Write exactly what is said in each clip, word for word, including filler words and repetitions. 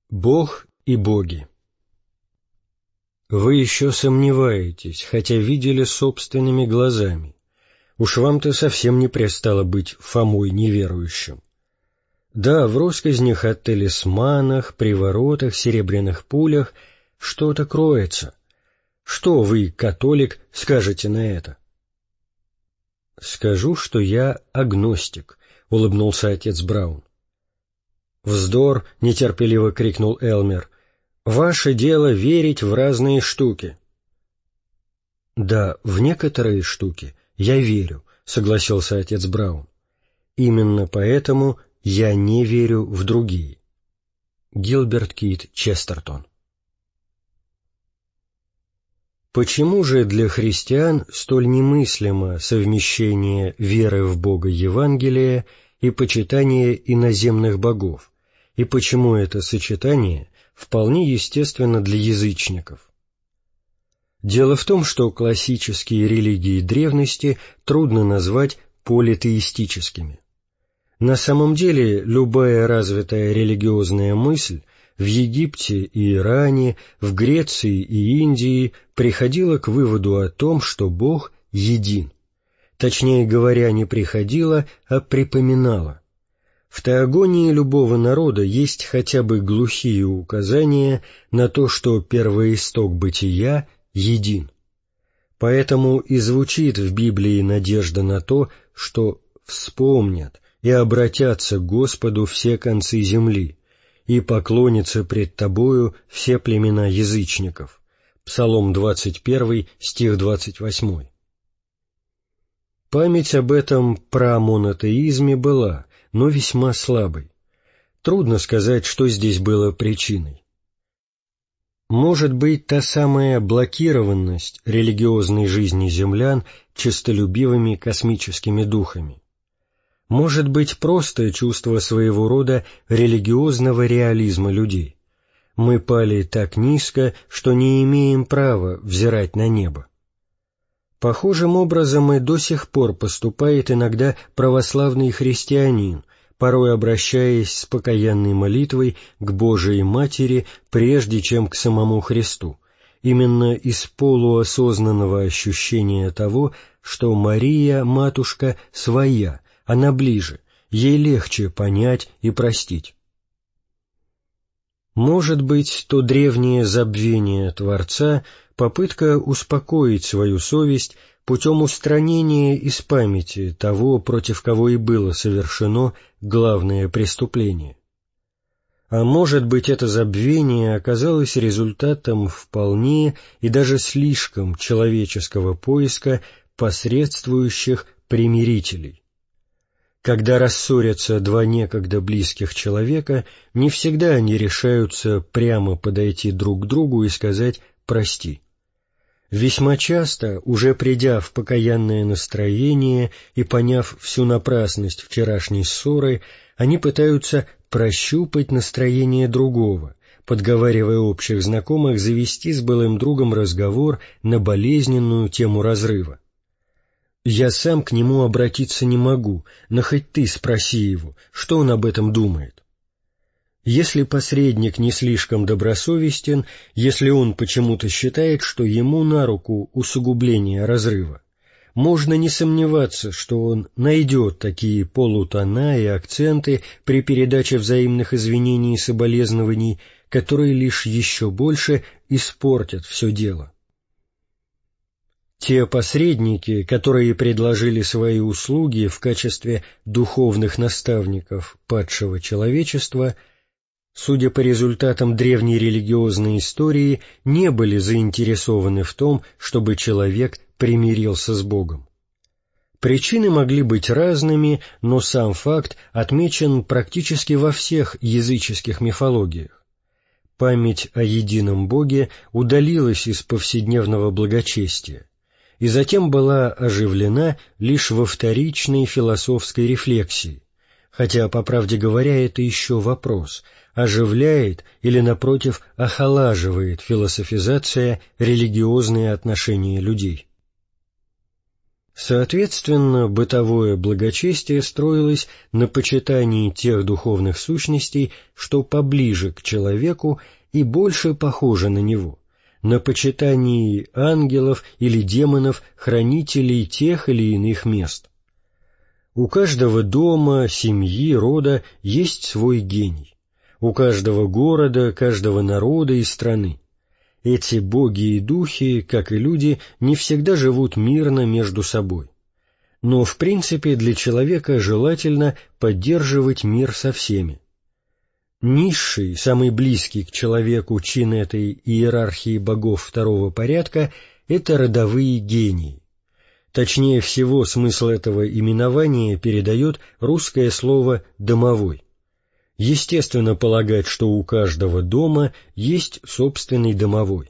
Бог и боги. Вы еще сомневаетесь, хотя видели собственными глазами. Уж вам-то совсем не пристало быть Фомой неверующим. Да, в россказнях о талисманах, приворотах, серебряных пулях что-то кроется. Что вы, католик, скажете на это? «Скажу, что я агностик», — улыбнулся отец Браун. «Вздор!» — нетерпеливо крикнул Элмер. «Ваше дело верить в разные штуки». «Да, в некоторые штуки я верю», — согласился отец Браун. «Именно поэтому я не верю в другие». Гилберт Кит Честертон. Почему же для христиан столь немыслимо совмещение веры в Бога Евангелия и почитания иноземных богов, и почему это сочетание вполне естественно для язычников? Дело в том, что классические религии древности трудно назвать политеистическими. На самом деле любая развитая религиозная мысль в Египте и Иране, в Греции и Индии приходила к выводу о том, что Бог един. Точнее говоря, не приходила, а припоминала. В теогонии любого народа есть хотя бы глухие указания на то, что первоисток бытия един. Поэтому и звучит в Библии надежда на то, что вспомнят и обратятся к Господу все концы земли, и поклонятся пред Тобою все племена язычников. Псалом двадцать первый, стих двадцать восьмой. Память об этом прамонотеизме была, но весьма слабой. Трудно сказать, что здесь было причиной. Может быть, та самая блокированность религиозной жизни землян честолюбивыми космическими духами. Может быть, просто чувство своего рода религиозного реализма людей. Мы пали так низко, что не имеем права взирать на небо. Похожим образом и до сих пор поступает иногда православный христианин, порой обращаясь с покаянной молитвой к Божией Матери прежде, чем к самому Христу, именно из полуосознанного ощущения того, что Мария, Матушка, своя, она ближе, ей легче понять и простить. Может быть, то древнее забвение Творца — попытка успокоить свою совесть путем устранения из памяти того, против кого и было совершено главное преступление. А может быть, это забвение оказалось результатом вполне и даже слишком человеческого поиска посредствующих примирителей. Когда рассорятся два некогда близких человека, не всегда они решаются прямо подойти друг к другу и сказать «прости». Весьма часто, уже придя в покаянное настроение и поняв всю напрасность вчерашней ссоры, они пытаются прощупать настроение другого, подговаривая общих знакомых завести с былым другом разговор на болезненную тему разрыва. «Я сам к нему обратиться не могу, но хоть ты спроси его, что он об этом думает». Если посредник не слишком добросовестен, если он почему-то считает, что ему на руку усугубление разрыва, можно не сомневаться, что он найдет такие полутона и акценты при передаче взаимных извинений и соболезнований, которые лишь еще больше испортят все дело. Те посредники, которые предложили свои услуги в качестве духовных наставников падшего человечества, судя по результатам древней религиозной истории, не были заинтересованы в том, чтобы человек примирился с Богом. Причины могли быть разными, но сам факт отмечен практически во всех языческих мифологиях. Память о едином Боге удалилась из повседневного благочестия и затем была оживлена лишь во вторичной философской рефлексии, хотя, по правде говоря, это еще вопрос, оживляет или, напротив, охолаживает философизация религиозные отношения людей. Соответственно, бытовое благочестие строилось на почитании тех духовных сущностей, что поближе к человеку и больше похожи на него, на почитании ангелов или демонов, хранителей тех или иных мест. У каждого дома, семьи, рода есть свой гений. У каждого города, каждого народа и страны. Эти боги и духи, как и люди, не всегда живут мирно между собой. Но в принципе для человека желательно поддерживать мир со всеми. Низший, самый близкий к человеку чин этой иерархии богов второго порядка — это родовые гении. Точнее всего, смысл этого именования передает русское слово «домовой». Естественно полагать, что у каждого дома есть собственный домовой.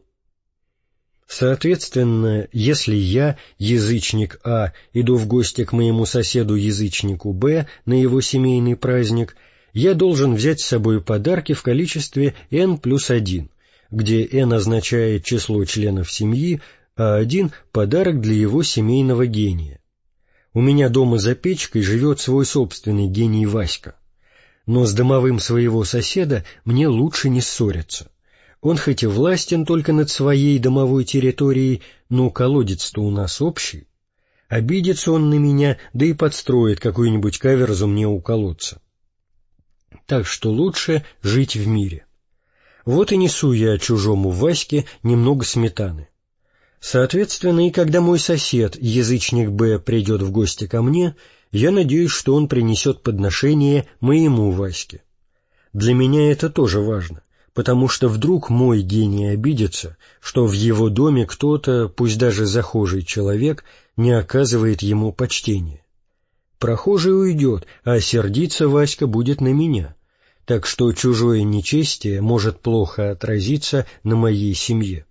Соответственно, если я, язычник А, иду в гости к моему соседу-язычнику Б на его семейный праздник, я должен взять с собой подарки в количестве эн плюс один, где эн означает число членов семьи, а один — подарок для его семейного гения. У меня дома за печкой живет свой собственный гений Васька. Но с домовым своего соседа мне лучше не ссориться. Он хоть и властен только над своей домовой территорией, но колодец-то у нас общий. Обидится он на меня, да и подстроит какую-нибудь каверзу мне у колодца. Так что лучше жить в мире. Вот и несу я чужому Ваське немного сметаны. Соответственно, и когда мой сосед, язычник Б, придет в гости ко мне, я надеюсь, что он принесет подношение моему Ваське. Для меня это тоже важно, потому что вдруг мой гений обидится, что в его доме кто-то, пусть даже захожий человек, не оказывает ему почтения. Прохожий уйдет, а сердиться Васька будет на меня, так что чужое нечестие может плохо отразиться на моей семье.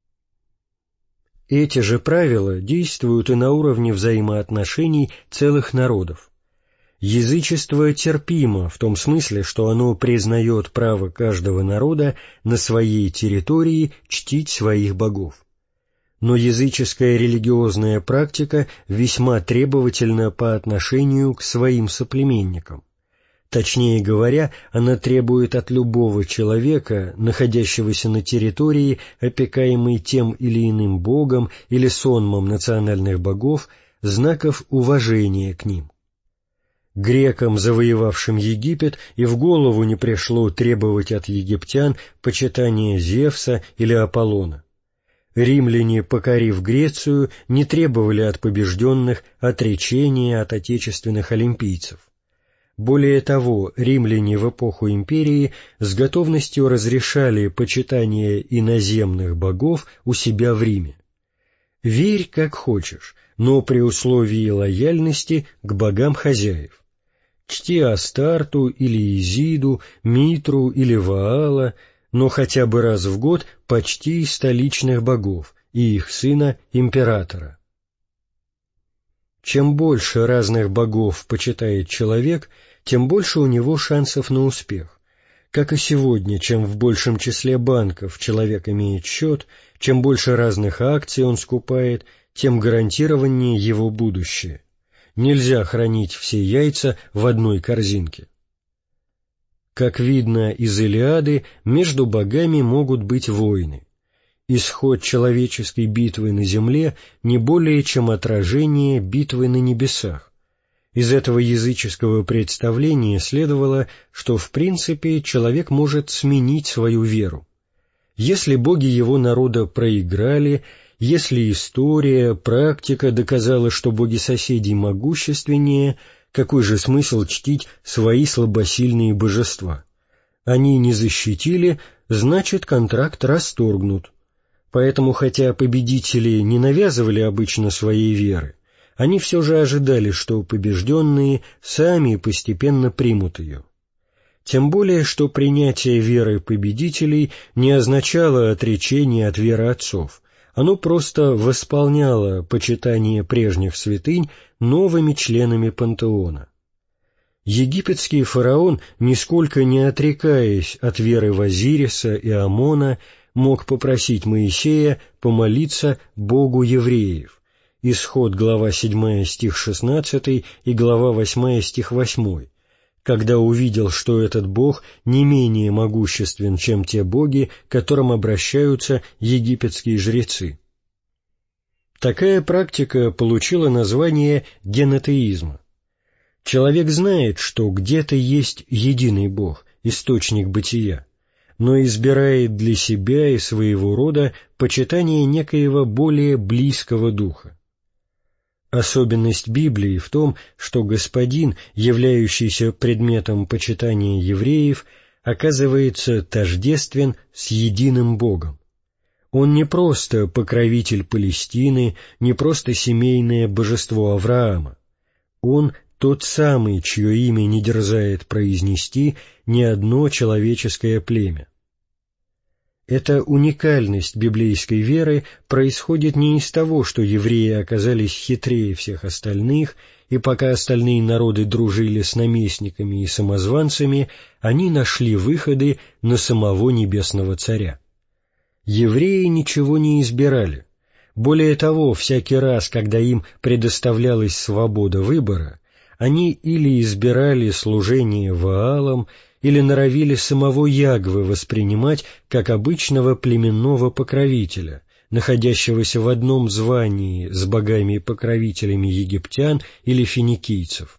Эти же правила действуют и на уровне взаимоотношений целых народов. Язычество терпимо в том смысле, что оно признает право каждого народа на своей территории чтить своих богов. Но языческая религиозная практика весьма требовательна по отношению к своим соплеменникам. Точнее говоря, она требует от любого человека, находящегося на территории, опекаемой тем или иным богом или сонмом национальных богов, знаков уважения к ним. Грекам, завоевавшим Египет, и в голову не пришло требовать от египтян почитания Зевса или Аполлона. Римляне, покорив Грецию, не требовали от побежденных отречения от отечественных олимпийцев. Более того, римляне в эпоху империи с готовностью разрешали почитание иноземных богов у себя в Риме. Верь как хочешь, но при условии лояльности к богам хозяев. Чти Астарту или Изиду, Митру или Ваала, но хотя бы раз в год почти столичных богов и их сына императора. Чем больше разных богов почитает человек, тем больше у него шансов на успех. Как и сегодня, чем в большем числе банков человек имеет счет, чем больше разных акций он скупает, тем гарантированнее его будущее. Нельзя хранить все яйца в одной корзинке. Как видно из Илиады, между богами могут быть войны. Исход человеческой битвы на земле не более чем отражение битвы на небесах. Из этого языческого представления следовало, что в принципе человек может сменить свою веру. Если боги его народа проиграли, если история, практика доказала, что боги соседей могущественнее, какой же смысл чтить свои слабосильные божества? Они не защитили, значит, контракт расторгнут. Поэтому, хотя победители не навязывали обычно своей веры, они все же ожидали, что побежденные сами постепенно примут ее. Тем более, что принятие веры победителей не означало отречение от веры отцов, оно просто восполняло почитание прежних святынь новыми членами пантеона. Египетский фараон, нисколько не отрекаясь от веры в Азириса и Амона, мог попросить Моисея помолиться Богу евреев, Исход, глава седьмая, стих шестнадцатый и глава восьмая, стих восьмой, когда увидел, что этот Бог не менее могуществен, чем те боги, к которым обращаются египетские жрецы. Такая практика получила название генотеизма. Человек знает, что где-то есть единый Бог, источник бытия, но избирает для себя и своего рода почитание некоего более близкого духа. Особенность Библии в том, что Господин, являющийся предметом почитания евреев, оказывается тождествен с единым Богом. Он не просто покровитель Палестины, не просто семейное божество Авраама. Он тот самый, чье имя не дерзает произнести ни одно человеческое племя. Эта уникальность библейской веры происходит не из того, что евреи оказались хитрее всех остальных, и пока остальные народы дружили с наместниками и самозванцами, они нашли выходы на самого Небесного Царя. Евреи ничего не избирали. Более того, всякий раз, когда им предоставлялась свобода выбора, они или избирали служение Ваалам, или норовили самого Ягвы воспринимать как обычного племенного покровителя, находящегося в одном звании с богами-покровителями египтян или финикийцев.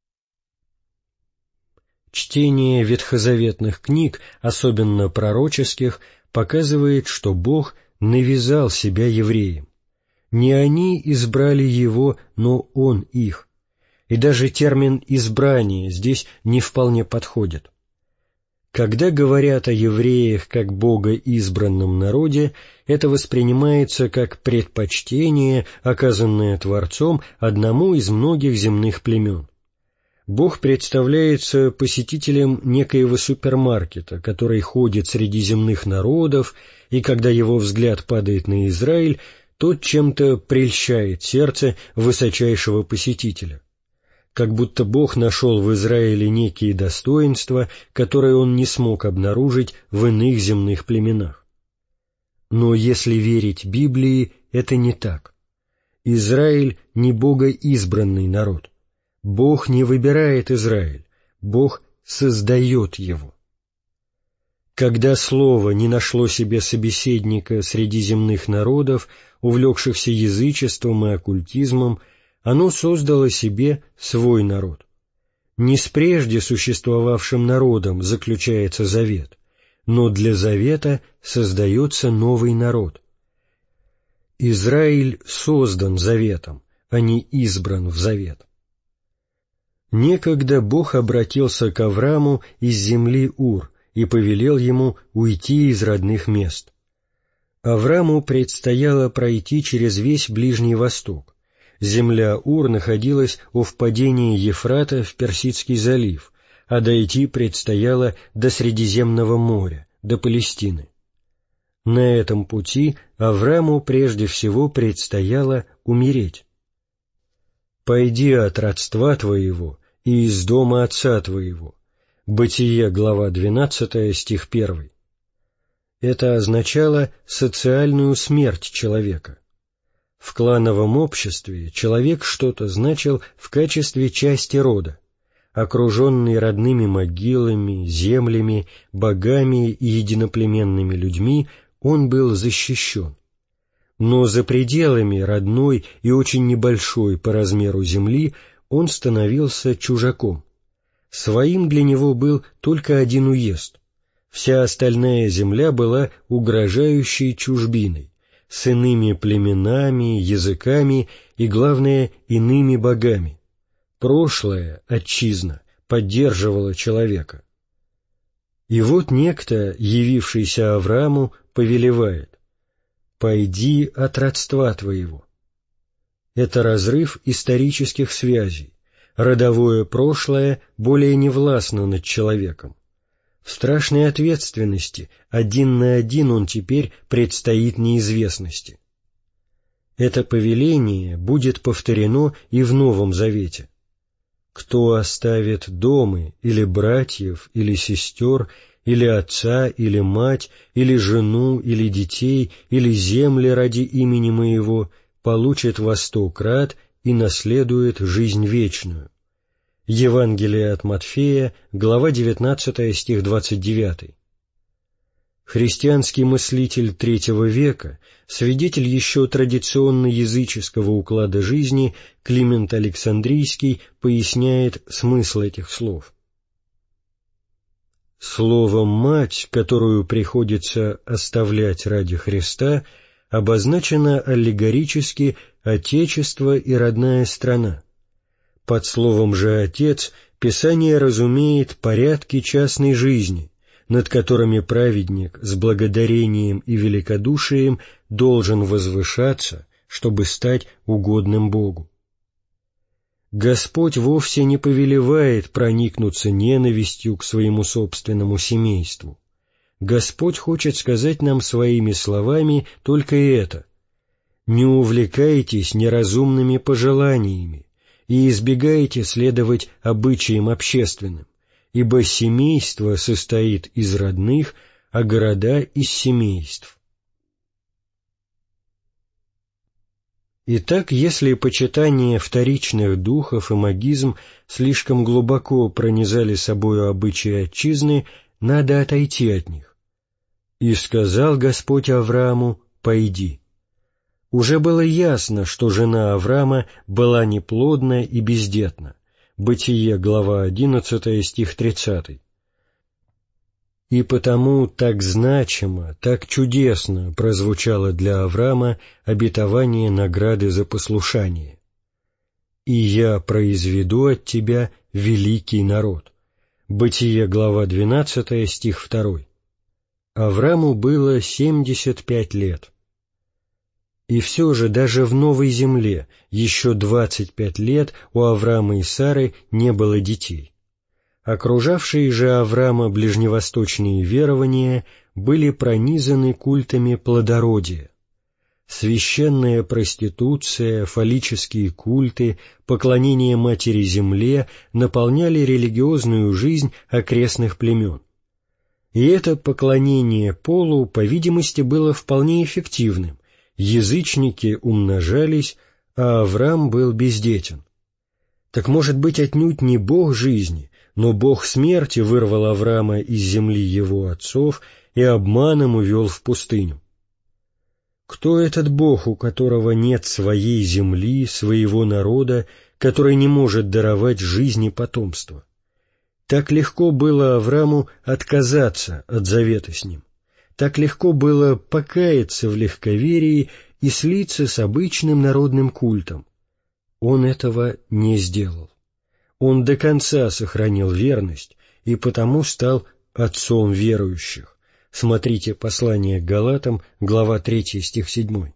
Чтение ветхозаветных книг, особенно пророческих, показывает, что Бог навязал себя евреям. Не они избрали Его, но Он их. И даже термин «избрание» здесь не вполне подходит. Когда говорят о евреях как богоизбранном народе, это воспринимается как предпочтение, оказанное Творцом одному из многих земных племен. Бог представляется посетителем некоего супермаркета, который ходит среди земных народов, и когда его взгляд падает на Израиль, тот чем-то прельщает сердце высочайшего посетителя. Как будто Бог нашел в Израиле некие достоинства, которые он не смог обнаружить в иных земных племенах. Но если верить Библии, это не так. Израиль не богоизбранный народ. Бог не выбирает Израиль, Бог создает его. Когда Слово не нашло себе собеседника среди земных народов, увлекшихся язычеством и оккультизмом, оно создало себе свой народ. Не с прежде существовавшим народом заключается завет, но для завета создается новый народ. Израиль создан заветом, а не избран в завет. Некогда Бог обратился к Аврааму из земли Ур и повелел ему уйти из родных мест. Аврааму предстояло пройти через весь Ближний Восток. Земля Ур находилась у впадения Ефрата в Персидский залив, а дойти предстояло до Средиземного моря, до Палестины. На этом пути Аврааму прежде всего предстояло умереть. «Пойди от родства твоего и из дома отца твоего». Бытие, глава двенадцатая, стих первый. Это означало социальную смерть человека. В клановом обществе человек что-то значил в качестве части рода. Окруженный родными могилами, землями, богами и единоплеменными людьми, он был защищен. Но за пределами родной и очень небольшой по размеру земли он становился чужаком. Своим для него был только один уезд. Вся остальная земля была угрожающей чужбиной, с иными племенами, языками и, главное, иными богами. Прошлое, отчизна, поддерживало человека. И вот некто, явившийся Аврааму, повелевает: «Пойди от родства твоего». Это разрыв исторических связей. Родовое прошлое более не властно над человеком. В страшной ответственности один на один он теперь предстоит неизвестности. Это повеление будет повторено и в Новом Завете. «Кто оставит дома, или братьев, или сестер, или отца, или мать, или жену, или детей, или земли ради имени Моего, получит во сто крат и наследует жизнь вечную». Евангелие от Матфея, глава девятнадцатая, стих двадцать девятый. Христианский мыслитель третьего века, свидетель еще традиционно языческого уклада жизни, Климент Александрийский поясняет смысл этих слов. Словом «мать», которую приходится оставлять ради Христа, обозначено аллегорически «отечество» и «родная страна». Под словом же «отец» Писание разумеет порядки частной жизни, над которыми праведник с благодарением и великодушием должен возвышаться, чтобы стать угодным Богу. Господь вовсе не повелевает проникнуться ненавистью к своему собственному семейству. Господь хочет сказать нам своими словами только это: «Не увлекайтесь неразумными пожеланиями и избегайте следовать обычаям общественным, ибо семейство состоит из родных, а города — из семейств». Итак, если почитание вторичных духов и магизм слишком глубоко пронизали собою обычаи отчизны, надо отойти от них. «И сказал Господь Аврааму: пойди». Уже было ясно, что жена Авраама была неплодна и бездетна. Бытие, глава одиннадцатая, стих тридцатый. И потому так значимо, так чудесно прозвучало для Авраама обетование награды за послушание. «И я произведу от тебя великий народ». Бытие, глава двенадцатая, стих второй. Аврааму было семьдесят пять лет. И все же даже в Новой Земле еще двадцать пять лет у Авраама и Сары не было детей. Окружавшие же Авраама ближневосточные верования были пронизаны культами плодородия. Священная проституция, фаллические культы, поклонение Матери Земле наполняли религиозную жизнь окрестных племен. И это поклонение полу, по видимости, было вполне эффективным. Язычники умножались, а Авраам был бездетен. Так, может быть, отнюдь не Бог жизни, но Бог смерти вырвал Авраама из земли его отцов и обманом увел в пустыню. Кто этот Бог, у которого нет своей земли, своего народа, который не может даровать жизни потомства? Так легко было Аврааму отказаться от завета с ним. Так легко было покаяться в легковерии и слиться с обычным народным культом. Он этого не сделал. Он до конца сохранил верность и потому стал отцом верующих. Смотрите послание к Галатам, глава третья, стих седьмой.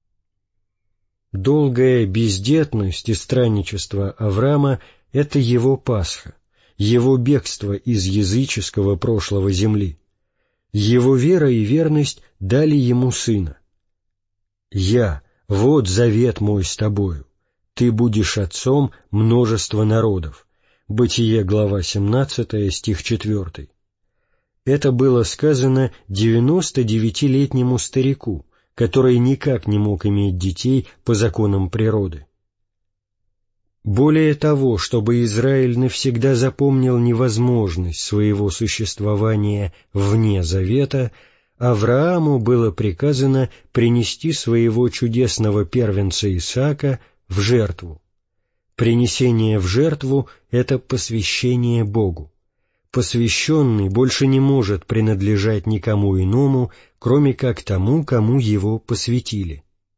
Долгая бездетность и странничество Авраама — это его Пасха, его бегство из языческого прошлого земли. Его вера и верность дали ему сына. «Я, вот завет мой с тобою, ты будешь отцом множества народов». Бытие, глава семнадцатая, стих четвертый. Это было сказано девяностодевятилетнему старику, который никак не мог иметь детей по законам природы. Более того, чтобы Израиль навсегда запомнил невозможность своего существования вне завета, Аврааму было приказано принести своего чудесного первенца Исаака в жертву. Принесение в жертву — это посвящение Богу. Посвященный больше не может принадлежать никому иному, кроме как тому, кому его посвятили.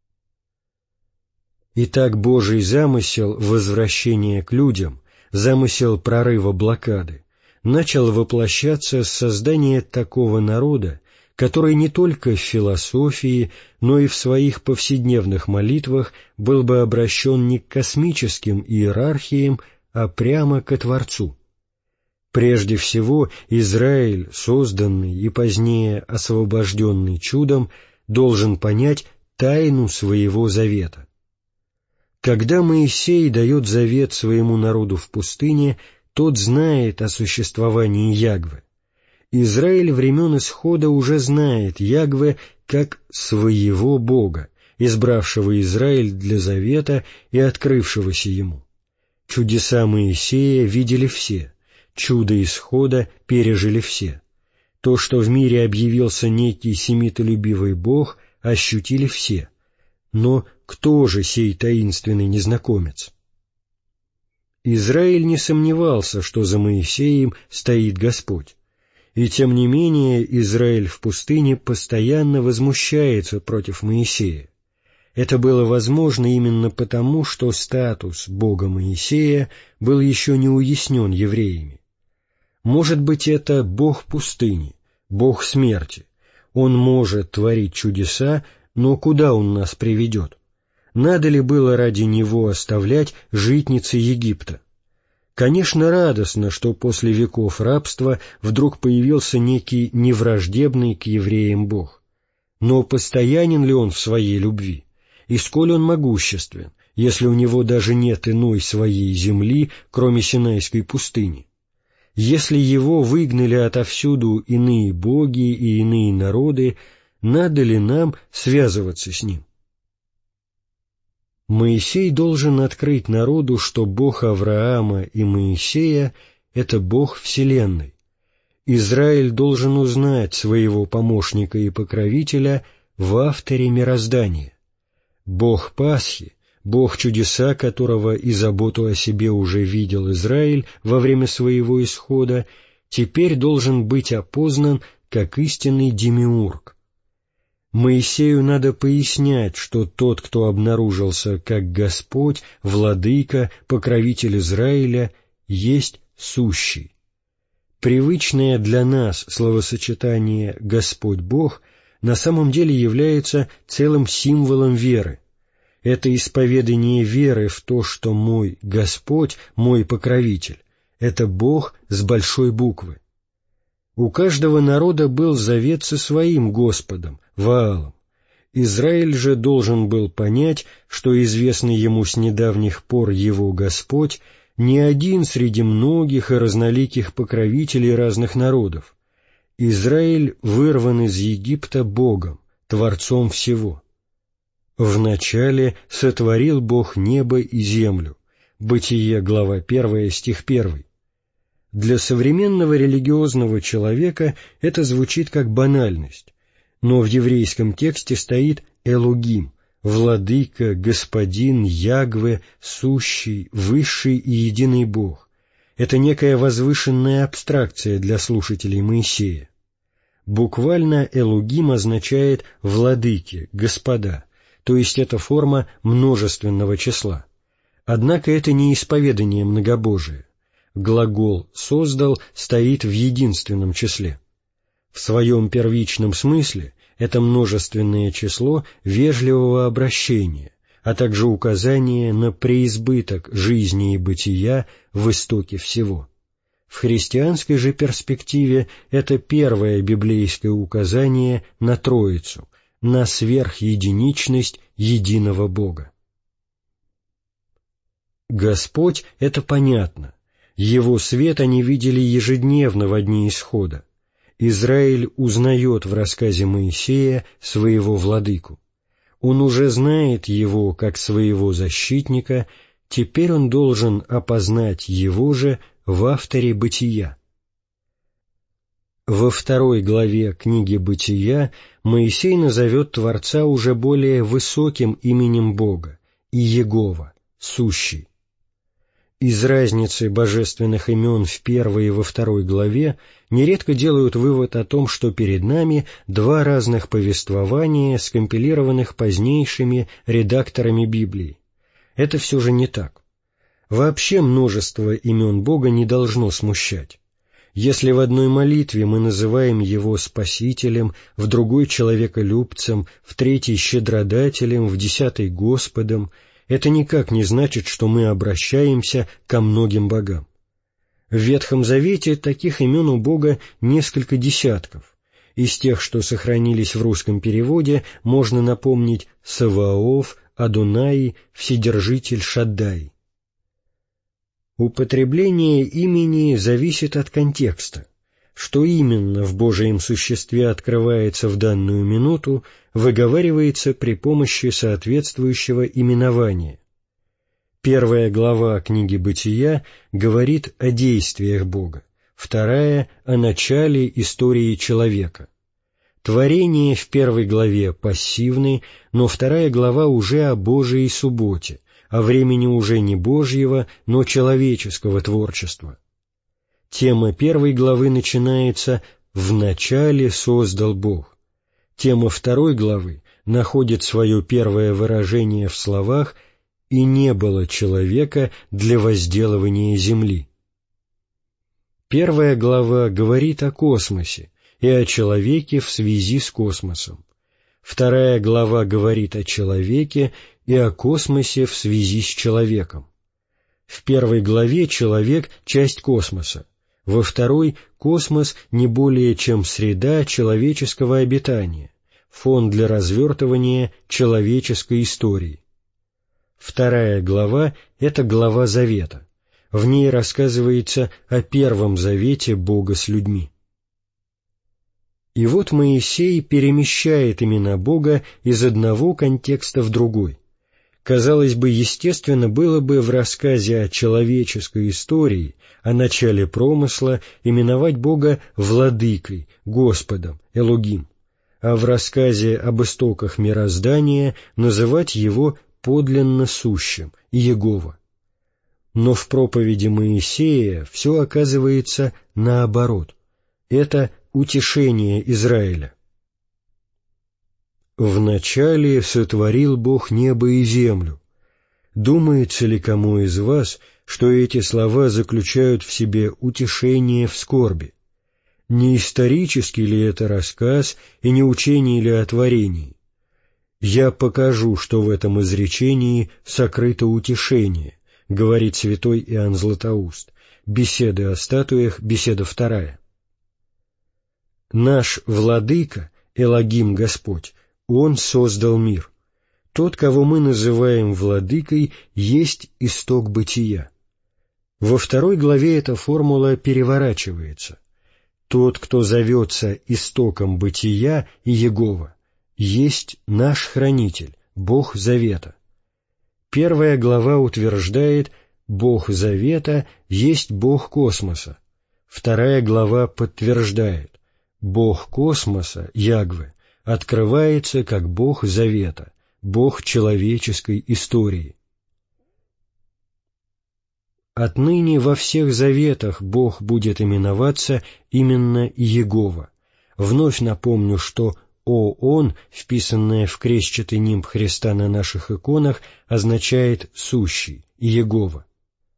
Итак, Божий замысел возвращения к людям, замысел прорыва блокады, начал воплощаться с создания такого народа, который не только в философии, но и в своих повседневных молитвах был бы обращен не к космическим иерархиям, а прямо ко Творцу. Прежде всего, Израиль, созданный и позднее освобожденный чудом, должен понять тайну своего завета. Когда Моисей дает завет своему народу в пустыне, тот знает о существовании Ягве. Израиль времен Исхода уже знает Ягве как своего Бога, избравшего Израиль для завета и открывшегося ему. Чудеса Моисея видели все, чудо исхода пережили все. То, что в мире объявился некий семитолюбивый Бог, ощутили все. Но кто же сей таинственный незнакомец? Израиль не сомневался, что за Моисеем стоит Господь. И тем не менее Израиль в пустыне постоянно возмущается против Моисея. Это было возможно именно потому, что статус Бога Моисея был еще не уяснен евреями. Может быть, это Бог пустыни, Бог смерти. Он может творить чудеса, но куда Он нас приведет? Надо ли было ради Него оставлять житницы Египта? Конечно, радостно, что после веков рабства вдруг появился некий невраждебный к евреям Бог. Но постоянен ли Он в своей любви? И сколь Он могуществен, если у Него даже нет иной своей земли, кроме Синайской пустыни? Если Его выгнали отовсюду иные боги и иные народы, надо ли нам связываться с Ним? Моисей должен открыть народу, что Бог Авраама и Моисея — это Бог Вселенной. Израиль должен узнать своего помощника и покровителя в авторе мироздания. Бог Пасхи, Бог чудеса которого и заботу о себе уже видел Израиль во время своего исхода, теперь должен быть опознан как истинный демиург. Моисею надо пояснять, что тот, кто обнаружился как Господь, Владыка, Покровитель Израиля, есть Сущий. Привычное для нас словосочетание «Господь Бог» на самом деле является целым символом веры. Это исповедание веры в то, что мой Господь, мой Покровитель, это Бог с большой буквы. У каждого народа был завет со своим Господом, Ваалом. Израиль же должен был понять, что известный ему с недавних пор его Господь не один среди многих и разноликих покровителей разных народов. Израиль вырван из Египта Богом, Творцом всего. «Вначале сотворил Бог небо и землю». Бытие, глава первая, стих первый. Для современного религиозного человека это звучит как банальность, но в еврейском тексте стоит «Элогим», «Владыка», «Господин», «Ягве», «Сущий», «Высший» и «Единый Бог». Это некая возвышенная абстракция для слушателей Моисея. Буквально «Элогим» означает «владыки», «господа», то есть это форма множественного числа. Однако это не исповедание многобожия. Глагол «создал» стоит в единственном числе. В своем первичном смысле это множественное число вежливого обращения, а также указание на преизбыток жизни и бытия в истоке всего. В христианской же перспективе это первое библейское указание на Троицу, на сверхединичность единого Бога. Господь — это понятно. Его свет они видели ежедневно во дни исхода. Израиль узнает в рассказе Моисея своего владыку. Он уже знает его как своего защитника, теперь он должен опознать его же в авторе Бытия. Во второй главе книги Бытия Моисей назовет Творца уже более высоким именем Бога — Иегова, Сущий. Из разницы божественных имен в первой и во второй главе нередко делают вывод о том, что перед нами два разных повествования, скомпилированных позднейшими редакторами Библии. Это все же не так. Вообще множество имен Бога не должно смущать. Если в одной молитве мы называем Его Спасителем, в другой — Человеколюбцем, в третьей — Щедродателем, в десятой — Господом, это никак не значит, что мы обращаемся ко многим богам. В Ветхом Завете таких имен у Бога несколько десятков. Из тех, что сохранились в русском переводе, можно напомнить Саваоф, Адонай, Вседержитель, Шаддай. Употребление имени зависит от контекста. Что именно в Божьем существе открывается в данную минуту, выговаривается при помощи соответствующего именования. Первая глава книги «Бытия» говорит о действиях Бога, вторая — о начале истории человека. Творение в первой главе пассивны, но вторая глава уже о Божией субботе, о времени уже не Божьего, но человеческого творчества. Тема первой главы начинается «В начале создал Бог». Тема второй главы находит свое первое выражение в словах «И не было человека для возделывания земли». Первая глава говорит о космосе и о человеке в связи с космосом. Вторая глава говорит о человеке и о космосе в связи с человеком. В первой главе человек — часть космоса, во второй — космос не более чем среда человеческого обитания, фон для развертывания человеческой истории. Вторая глава — это глава Завета. В ней рассказывается о первом завете Бога с людьми. И вот Моисей перемещает имена Бога из одного контекста в другой. Казалось бы, естественно было бы в рассказе о человеческой истории, о начале промысла, именовать Бога Владыкой, Господом, Элогим, а в рассказе об истоках мироздания называть Его подлинно сущим, Иегова. Но в проповеди Моисея все оказывается наоборот. Это утешение Израиля. «Вначале сотворил Бог небо и землю. Думается ли кому из вас, что эти слова заключают в себе утешение в скорби? Не исторический ли это рассказ и не учение ли о творении? Я покажу, что в этом изречении сокрыто утешение», говорит святой Иоанн Златоуст. Беседы о статуях, беседа вторая. Наш Владыка, Элогим Господь, Он создал мир. Тот, кого мы называем Владыкой, есть исток бытия. Во второй главе эта формула переворачивается. Тот, кто зовется истоком бытия, Иегова, есть наш хранитель, Бог Завета. Первая глава утверждает, Бог Завета есть Бог космоса. Вторая глава подтверждает, Бог космоса, Ягве, открывается как Бог Завета, Бог человеческой истории. Отныне во всех заветах Бог будет именоваться именно Иегова. Вновь напомню, что «О Он», вписанное в крестчатый нимб Христа на наших иконах, означает «сущий», Иегова.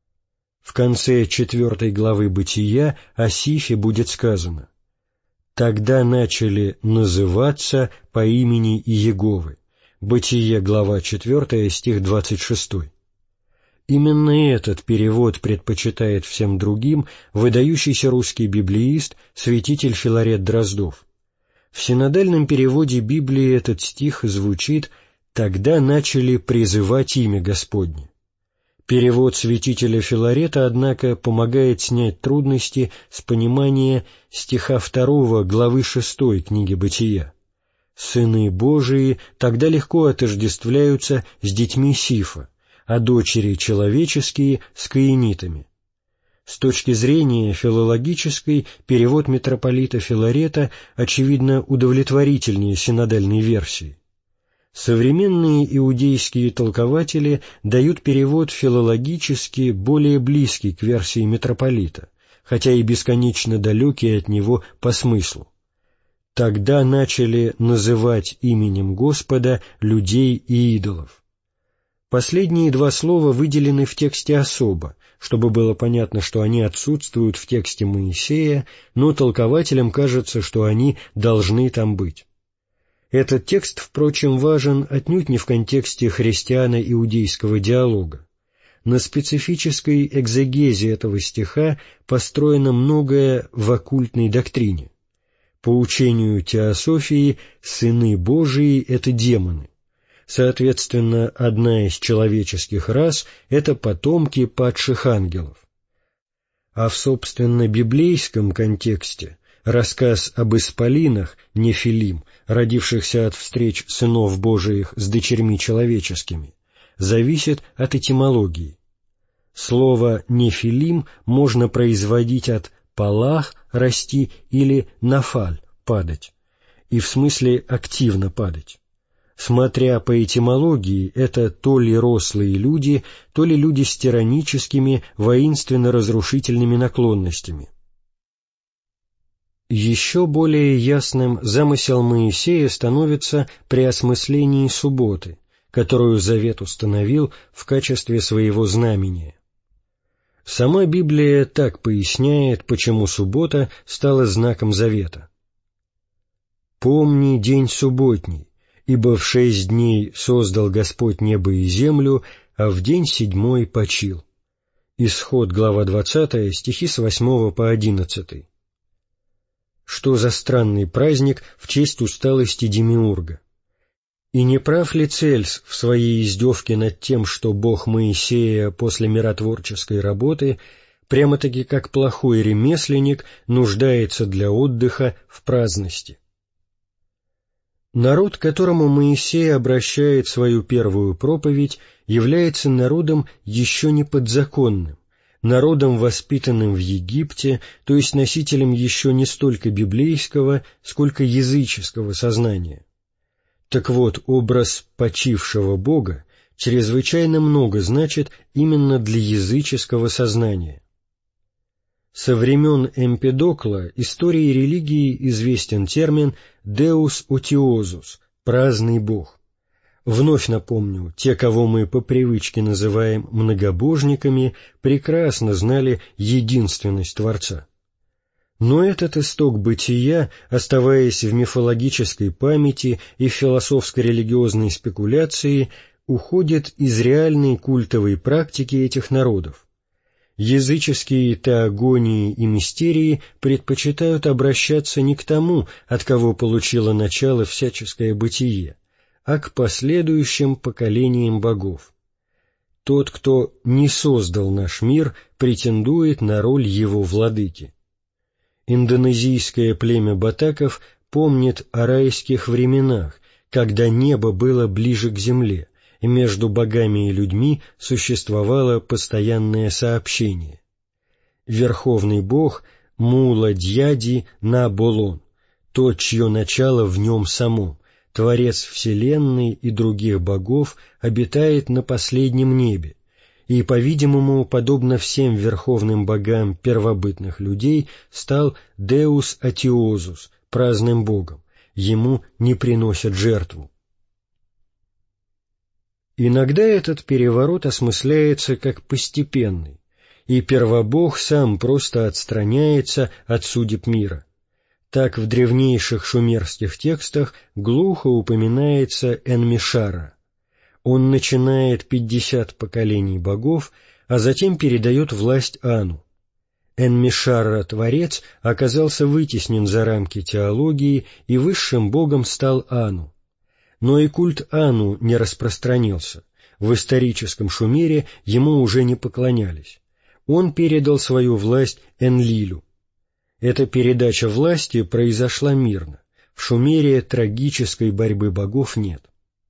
В конце четвертой главы Бытия о Сифе будет сказано: «Тогда начали называться по имени Иеговы». Бытие, глава четвертая, стих двадцать шестой. Именно этот перевод предпочитает всем другим выдающийся русский библеист, святитель Филарет Дроздов. В синодальном переводе Библии этот стих звучит «Тогда начали призывать имя Господне». Перевод святителя Филарета, однако, помогает снять трудности с понимания стиха второго главы шестой книги Бытия. Сыны Божии тогда легко отождествляются с детьми Сифа, а дочери человеческие — с каинитами. С точки зрения филологической, перевод митрополита Филарета, очевидно, удовлетворительнее синодальной версии. Современные иудейские толкователи дают перевод филологически более близкий к версии митрополита, хотя и бесконечно далекий от него по смыслу. Тогда начали называть именем Господа людей и идолов. Последние два слова выделены в тексте особо, чтобы было понятно, что они отсутствуют в тексте Моисея, но толкователям кажется, что они должны там быть. Этот текст, впрочем, важен отнюдь не в контексте христиано-иудейского диалога. На специфической экзегезе этого стиха построено многое в оккультной доктрине. По учению теософии, сыны Божии — это демоны. Соответственно, одна из человеческих рас — это потомки падших ангелов. А в собственно библейском контексте Рассказ об исполинах, нефилим, родившихся от встреч сынов Божиих с дочерьми человеческими, зависит от этимологии. Слово «нефилим» можно производить от «палах» — расти или «нафаль» — падать, и в смысле активно падать. Смотря по этимологии, это то ли рослые люди, то ли люди с тираническими, воинственно-разрушительными наклонностями. Еще более ясным замысел Моисея становится при осмыслении субботы, которую Завет установил в качестве своего знамения. Сама Библия так поясняет, почему суббота стала знаком Завета. «Помни день субботний, ибо в шесть дней создал Господь небо и землю, а в день седьмой почил». Исход, глава двадцатая, стихи с восьмого по одиннадцатый. Что за странный праздник в честь усталости Демиурга? И не прав ли Цельс в своей издевке над тем, что Бог Моисея после миротворческой работы, прямо-таки как плохой ремесленник, нуждается для отдыха в праздности? Народ, к которому Моисей обращает свою первую проповедь, является народом еще не подзаконным, народом, воспитанным в Египте, то есть носителем еще не столько библейского, сколько языческого сознания. Так вот, образ почившего Бога чрезвычайно много значит именно для языческого сознания. Со времен Эмпедокла истории религии известен термин «деус отиозус» — «праздный Бог». Вновь напомню, те, кого мы по привычке называем многобожниками, прекрасно знали единственность Творца. Но этот исток бытия, оставаясь в мифологической памяти и в философско-религиозной спекуляции, уходит из реальной культовой практики этих народов. Языческие теогонии и мистерии предпочитают обращаться не к тому, от кого получило начало всяческое бытие, а к последующим поколениям богов. Тот, кто не создал наш мир, претендует на роль его владыки. Индонезийское племя батаков помнит о райских временах, когда небо было ближе к земле, и между богами и людьми существовало постоянное сообщение. Верховный бог Мула-Дьяди На-Болон, тот, чье начало в нем самом, Творец Вселенной и других богов, обитает на последнем небе, и, по-видимому, подобно всем верховным богам первобытных людей, стал Деус Атиозус, праздным богом, ему не приносят жертву. Иногда этот переворот осмысляется как постепенный, и первобог сам просто отстраняется от судеб мира. Так в древнейших шумерских текстах глухо упоминается Энмишара. Он начинает пятьдесят поколений богов, а затем передает власть Ану. Энмишара, Творец, оказался вытеснен за рамки теологии, и высшим богом стал Ану. Но и культ Ану не распространился. В историческом Шумере ему уже не поклонялись. Он передал свою власть Энлилю. Эта передача власти произошла мирно. В Шумере трагической борьбы богов нет.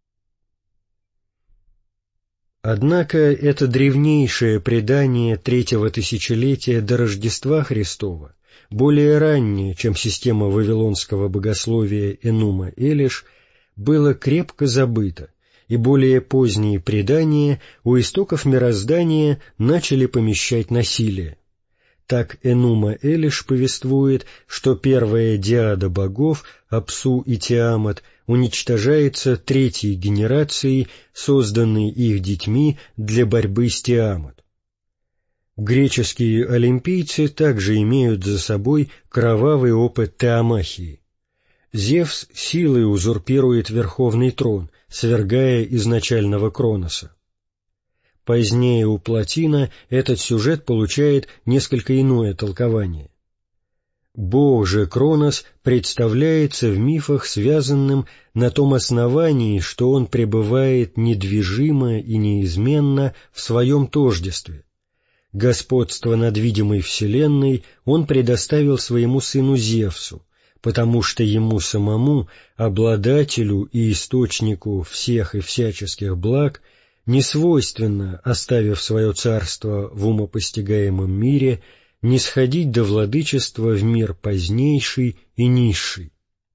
Однако это древнейшее предание третьего тысячелетия до Рождества Христова, более раннее, чем система вавилонского богословия Энума Элиш, было крепко забыто, и более поздние предания у истоков мироздания начали помещать насилие. Так Энума Элиш повествует, что первая диада богов, Апсу и Тиамат, уничтожается третьей генерацией, созданной их детьми для борьбы с Тиамат. Греческие олимпийцы также имеют за собой кровавый опыт теомахии. Зевс силой узурпирует верховный трон, свергая изначального Кроноса. Позднее у Платина этот сюжет получает несколько иное толкование. Бог же Кронос представляется в мифах связанным на том основании, что он пребывает недвижимо и неизменно в своем тождестве. Господство над видимой вселенной он предоставил своему сыну Зевсу, потому что ему самому, обладателю и источнику всех и всяческих благ, не свойственно, оставив свое царство в умопостигаемом мире, не сходить до владычества в мир позднейший и низший.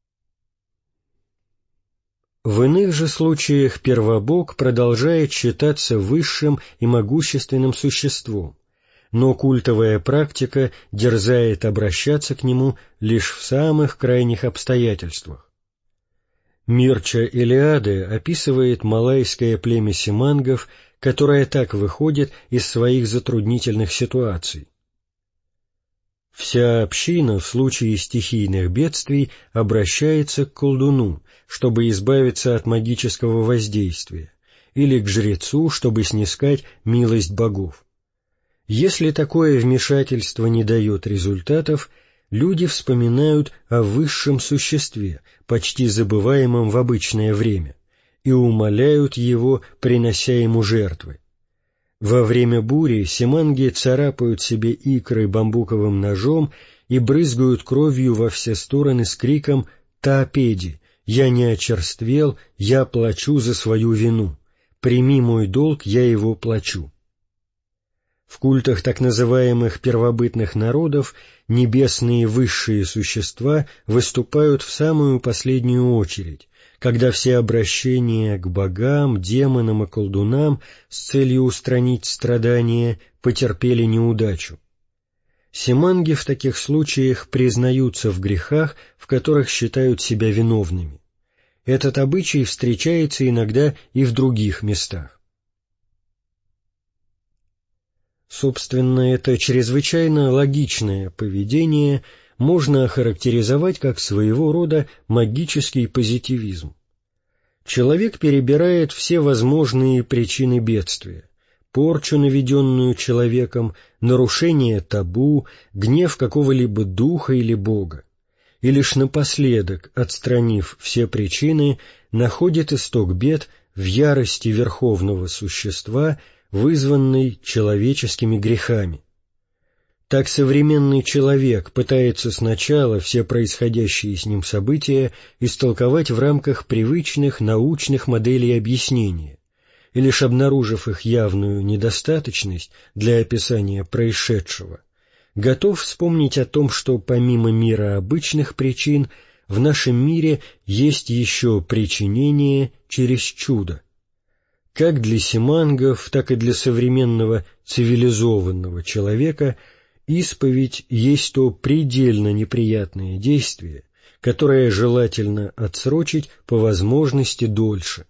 В иных же случаях первобог продолжает считаться высшим и могущественным существом, но культовая практика дерзает обращаться к нему лишь в самых крайних обстоятельствах. Мирча Илиады описывает малайское племя симангов, которое так выходит из своих затруднительных ситуаций. Вся община в случае стихийных бедствий обращается к колдуну, чтобы избавиться от магического воздействия, или к жрецу, чтобы снискать милость богов. Если такое вмешательство не дает результатов, люди вспоминают о высшем существе, почти забываемом в обычное время, и умоляют его, принося ему жертвы. Во время бури симанги царапают себе икры бамбуковым ножом и брызгают кровью во все стороны с криком «Таапеди! Я не очерствел, я плачу за свою вину! Прими мой долг, я его плачу!» В культах так называемых первобытных народов небесные высшие существа выступают в самую последнюю очередь, когда все обращения к богам, демонам и колдунам с целью устранить страдания потерпели неудачу. Симанги в таких случаях признаются в грехах, в которых считают себя виновными. Этот обычай встречается иногда и в других местах. Собственно, это чрезвычайно логичное поведение можно охарактеризовать как своего рода магический позитивизм. Человек перебирает все возможные причины бедствия: порчу, наведенную человеком, нарушение табу, гнев какого-либо духа или бога, и лишь напоследок, отстранив все причины, находит исток бед в ярости верховного существа, вызванной человеческими грехами. Так современный человек пытается сначала все происходящие с ним события истолковать в рамках привычных научных моделей объяснения, и лишь обнаружив их явную недостаточность для описания происшедшего, готов вспомнить о том, что помимо мира обычных причин в нашем мире есть еще причинение через чудо. Как для симангов, так и для современного цивилизованного человека исповедь есть то предельно неприятное действие, которое желательно отсрочить по возможности дольше.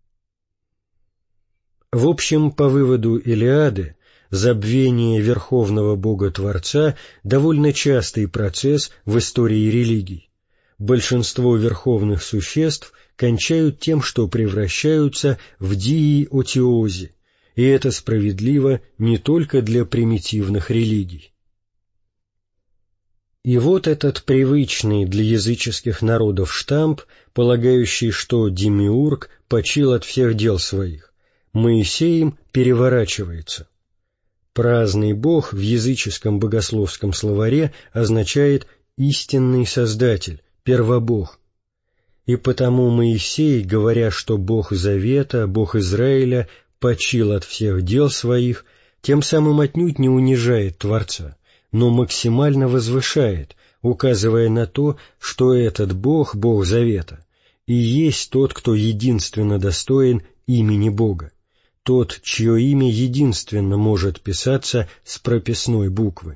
В общем, по выводу Илиады, забвение верховного Бога-Творца – довольно частый процесс в истории религий. Большинство верховных существ кончают тем, что превращаются в дии-отиози, и это справедливо не только для примитивных религий. И вот этот привычный для языческих народов штамп, полагающий, что демиург почил от всех дел своих, Моисеем переворачивается. Праздный бог в языческом богословском словаре означает «истинный создатель», «первобог». И потому Моисей, говоря, что Бог Завета, Бог Израиля, почил от всех дел своих, тем самым отнюдь не унижает Творца, но максимально возвышает, указывая на то, что этот Бог, Бог Завета, и есть тот, кто единственно достоин имени Бога, тот, чье имя единственно может писаться с прописной буквы.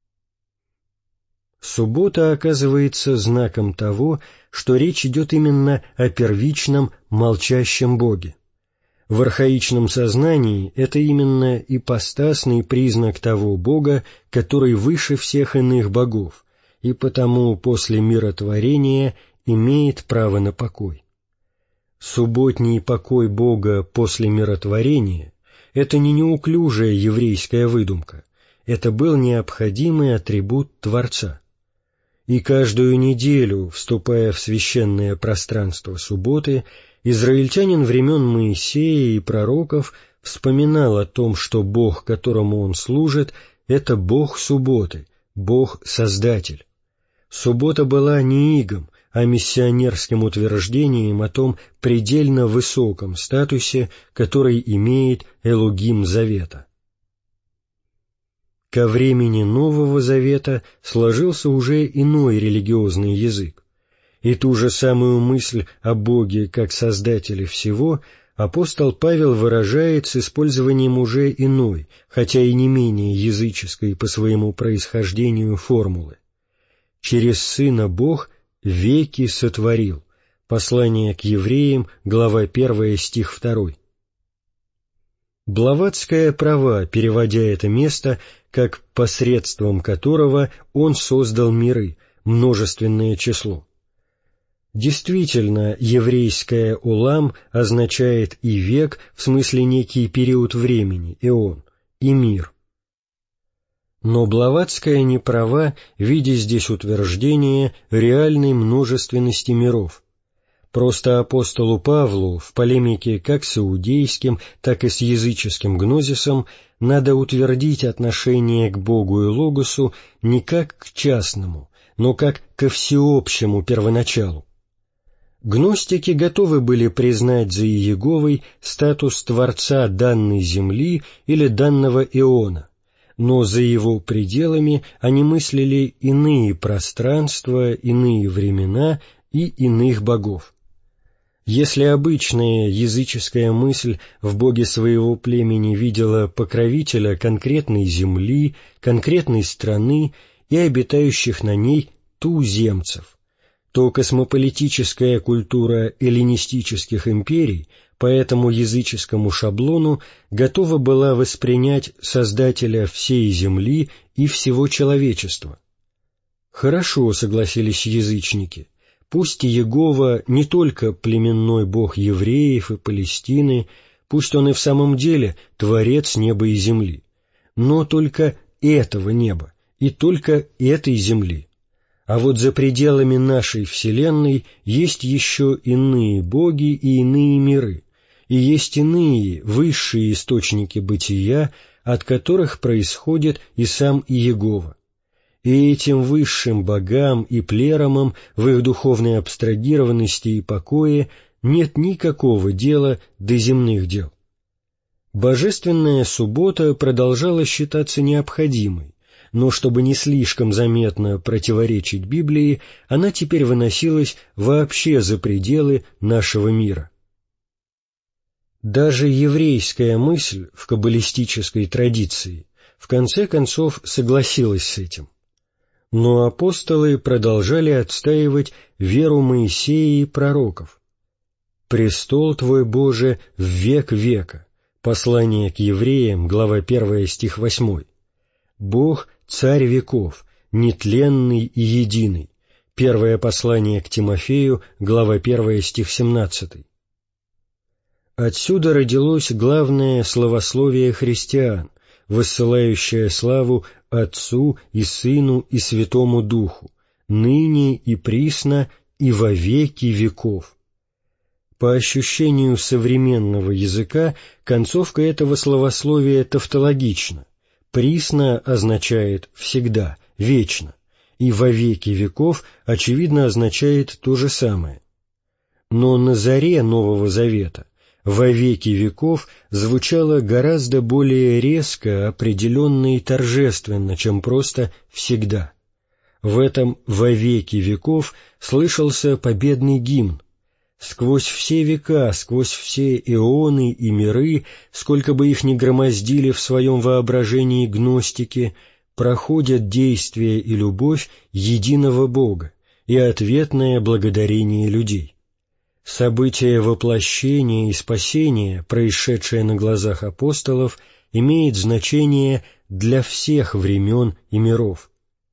Суббота оказывается знаком того, что речь идет именно о первичном молчащем Боге. В архаичном сознании это именно ипостасный признак того Бога, который выше всех иных богов, и потому после миротворения имеет право на покой. Субботний покой Бога после миротворения — это не неуклюжая еврейская выдумка, это был необходимый атрибут Творца. И каждую неделю, вступая в священное пространство субботы, израильтянин времен Моисея и пророков вспоминал о том, что Бог, которому он служит, — это Бог субботы, Бог-создатель. Суббота была не игом, а миссионерским утверждением о том предельно высоком статусе, который имеет Элогим Завета. Ко времени Нового Завета сложился уже иной религиозный язык, и ту же самую мысль о Боге как Создателе всего апостол Павел выражает с использованием уже иной, хотя и не менее языческой по своему происхождению формулы. «Через Сына Бог веки сотворил». Послание к евреям, глава первая, стих второй. Блаватская права, переводя это место, как посредством которого он создал миры, множественное число. Действительно, еврейское «олам» означает и век, в смысле некий период времени, эон, и мир. Но Блаватская не права, видя здесь утверждение реальной множественности миров. Просто апостолу Павлу в полемике как с иудейским, так и с языческим гнозисом надо утвердить отношение к Богу и Логосу не как к частному, но как ко всеобщему первоначалу. Гностики готовы были признать за Иеговой статус Творца данной земли или данного эона, но за его пределами они мыслили иные пространства, иные времена и иных богов. Если обычная языческая мысль в боге своего племени видела покровителя конкретной земли, конкретной страны и обитающих на ней туземцев, то космополитическая культура эллинистических империй по этому языческому шаблону готова была воспринять Создателя всей земли и всего человечества. Хорошо, согласились язычники, пусть Иегова не только племенной бог евреев и Палестины, пусть он и в самом деле творец неба и земли, но только этого неба и только этой земли. А вот за пределами нашей Вселенной есть еще иные боги и иные миры, и есть иные, высшие источники бытия, от которых происходит и сам Иегова. И этим высшим богам и плерамам в их духовной абстрагированности и покое нет никакого дела до земных дел. Божественная суббота продолжала считаться необходимой, но чтобы не слишком заметно противоречить Библии, она теперь выносилась вообще за пределы нашего мира. Даже еврейская мысль в каббалистической традиции в конце концов согласилась с этим. Но апостолы продолжали отстаивать веру Моисея и пророков. «Престол Твой, Боже, в век века». Послание к евреям, глава первая, стих восьмой. «Бог — Царь веков, нетленный и единый». Первое послание к Тимофею, глава первая, стих семнадцатый. Отсюда родилось главное словословие христиан, воссылающее славу Отцу и Сыну и Святому Духу, ныне и присно и во веки веков. По ощущению современного языка, концовка этого словословия тавтологична. «Присно» означает «всегда», «вечно», и «во веки веков» очевидно означает то же самое. Но на заре Нового Завета «во веки веков» звучало гораздо более резко, определенно и торжественно, чем просто «всегда». В этом «во веки веков» слышался победный гимн. Сквозь все века, сквозь все эоны и миры, сколько бы их ни громоздили в своем воображении гностики, проходят действие и любовь единого Бога и ответное благодарение людей. Событие воплощения и спасения, происшедшее на глазах апостолов, имеет значение для всех времен и миров.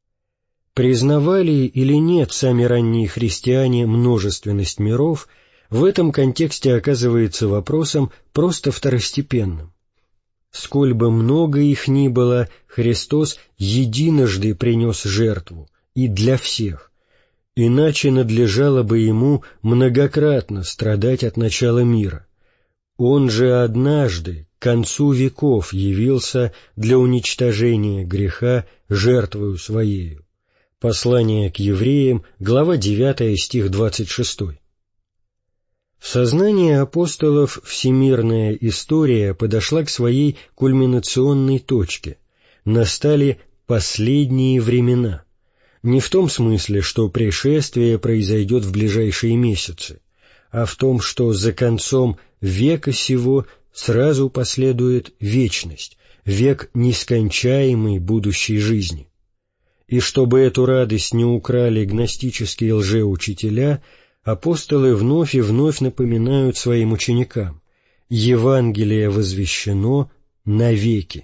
Признавали или нет сами ранние христиане множественность миров, в этом контексте оказывается вопросом просто второстепенным. Сколь бы много их ни было, Христос единожды принес жертву, и для всех, иначе надлежало бы Ему многократно страдать от начала мира. Он же однажды, к концу веков явился для уничтожения греха жертвою Своею». Послание к евреям, глава девятая, стих двадцать шестой. В сознании апостолов всемирная история подошла к своей кульминационной точке. Настали последние времена. Не в том смысле, что пришествие произойдет в ближайшие месяцы, а в том, что за концом века сего сразу последует вечность, век нескончаемой будущей жизни. И чтобы эту радость не украли гностические лжеучителя, апостолы вновь и вновь напоминают своим ученикам: Евангелие возвещено навеки.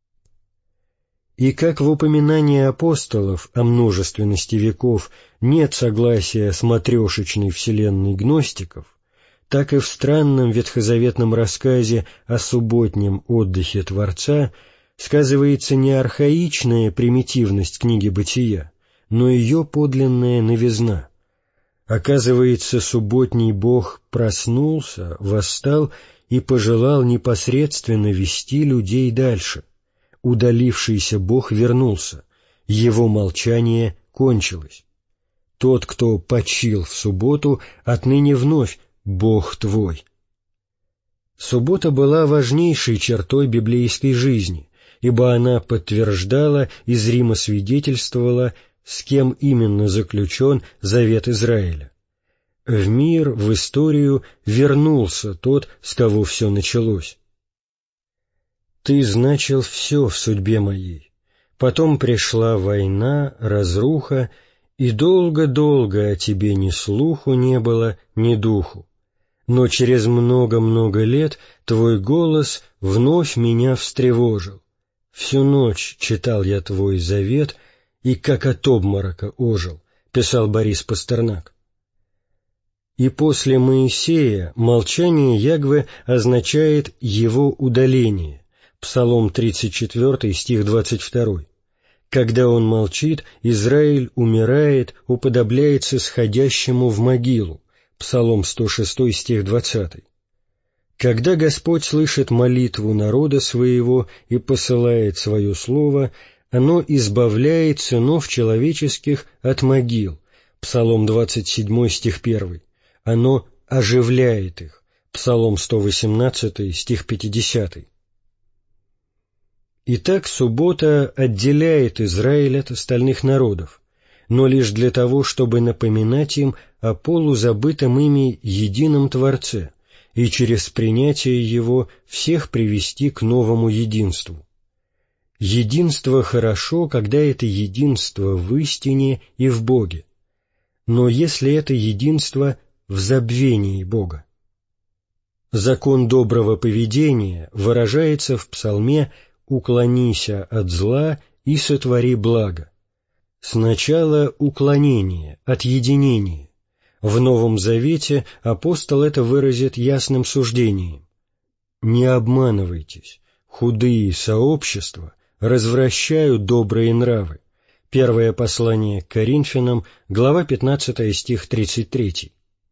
И как в упоминании апостолов о множественности веков нет согласия с матрешечной вселенной гностиков, так и в странном ветхозаветном рассказе о субботнем отдыхе Творца сказывается не архаичная примитивность книги Бытия, но ее подлинная новизна. Оказывается, субботний Бог проснулся, восстал и пожелал непосредственно вести людей дальше. Удалившийся Бог вернулся, его молчание кончилось. Тот, кто почил в субботу, отныне вновь Бог твой. Суббота была важнейшей чертой библейской жизни, ибо она подтверждала и зримо свидетельствовала, с кем именно заключен завет Израиля. В мир, в историю вернулся тот, с кого все началось. «Ты значил все в судьбе моей. Потом пришла война, разруха, и долго-долго о тебе ни слуху не было, ни духу. Но через много-много лет твой голос вновь меня встревожил. Всю ночь читал я твой завет, и как от обморока ожил», — писал Борис Пастернак. И после Моисея молчание Ягве означает его удаление. Псалом тридцать четвёртый, стих двадцать второй. Когда он молчит, Израиль умирает, уподобляется сходящему в могилу. Псалом сто шестой, стих двадцатый. Когда Господь слышит молитву народа своего и посылает свое слово, оно избавляет сынов человеческих от могил. Псалом двадцать седьмой, стих первый. Оно оживляет их. Псалом сто восемнадцатый, стих пятидесятый. Итак, суббота отделяет Израиль от остальных народов, но лишь для того, чтобы напоминать им о полузабытом ими едином Творце и через принятие Его всех привести к новому единству. Единство хорошо, когда это единство в истине и в Боге, но если это единство в забвении Бога. Закон доброго поведения выражается в псалме «Уклонися от зла и сотвори благо». Сначала уклонение, отъединение. В Новом Завете апостол это выразит ясным суждением. «Не обманывайтесь, худые сообщества развращают добрые нравы». Первое послание к Коринфянам, глава пятнадцатая, стих тридцать третий.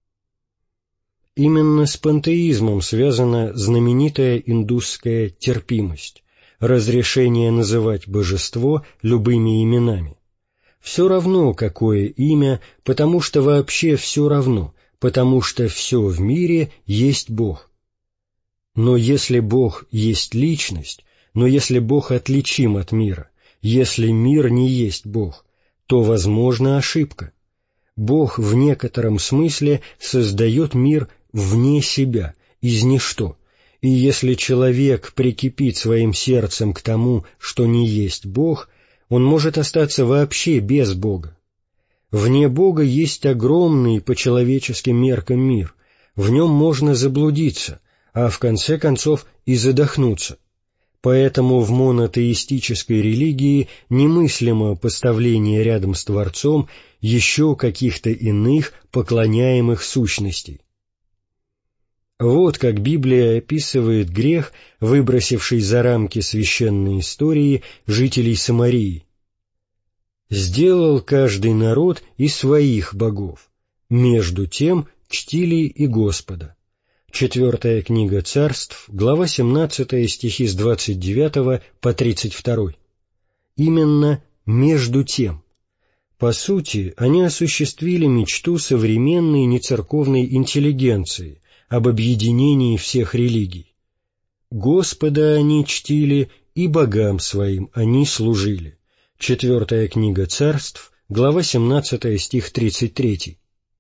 Именно с пантеизмом связана знаменитая индусская терпимость, разрешение называть божество любыми именами. Все равно, какое имя, потому что вообще все равно, потому что все в мире есть Бог. Но если Бог есть личность, но если Бог отличим от мира, если мир не есть Бог, то возможна ошибка. Бог в некотором смысле создает мир вне себя, из ничто, и если человек прикипит своим сердцем к тому, что не есть Бог, он может остаться вообще без Бога. Вне Бога есть огромный по человеческим меркам мир, в нем можно заблудиться, а в конце концов и задохнуться. Поэтому в монотеистической религии немыслимо поставление рядом с Творцом еще каких-то иных поклоняемых сущностей. Вот как Библия описывает грех, выбросивший за рамки священной истории жителей Самарии. «Сделал каждый народ и своих богов, между тем чтили и Господа. Четвертая книга Царств, глава семнадцатая, стихи с двадцать девятого по тридцать второй. Именно «между тем». По сути, они осуществили мечту современной нецерковной интеллигенции об объединении всех религий. Господа они чтили, и богам своим они служили. Четвертая книга Царств, глава семнадцатая, стих тридцать третий.